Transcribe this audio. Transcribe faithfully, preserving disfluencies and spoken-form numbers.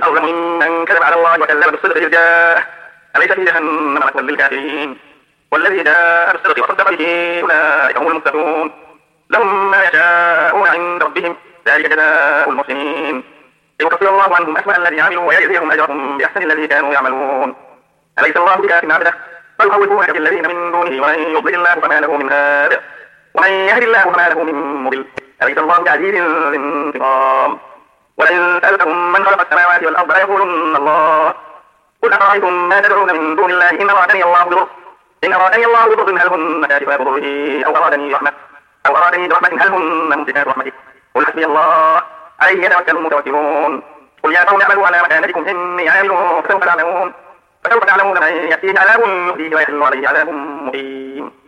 أظلم ممن كذب على الله وكذب بالصدق إذ جاءه أليس في جهنم مثوى للكافرين والذي جاء بالصدق وصدق به أولئك هم المتقون لهم ما يشاءون عند ربهم ذلك جزاء المحسنين ليكفر الله عنهم أسوأ الذي عملوا ويجزيهم أجرهم بأحسن الذي كانوا يعملون أليس الله بكاف عبده بل يخوفونك بالذين من دونه ومن يضلل الله فما له من هاد ومن يهد الله فما له من مضل أليس الله بعزيز ذي انتقام ولئن سألتهم من خلق السماوات والأرض ليقولن الله قل أرأيتم ما تدعون من دون الله إن أرادني الله بضر إن أرادني الله بضر هل هن كاشفات ضره أو أرادني رحمة أو أرادني برحمة هل هن ممسكات رحمته قل حسبي الله عليه يتوكل المتوكلون قل يا قوم اعملوا على مكانتكم إني عامل فسوف تعلمون فسوف تعلمون من يأتيه عذاب يخزيه ويحل عليه عذاب مقيم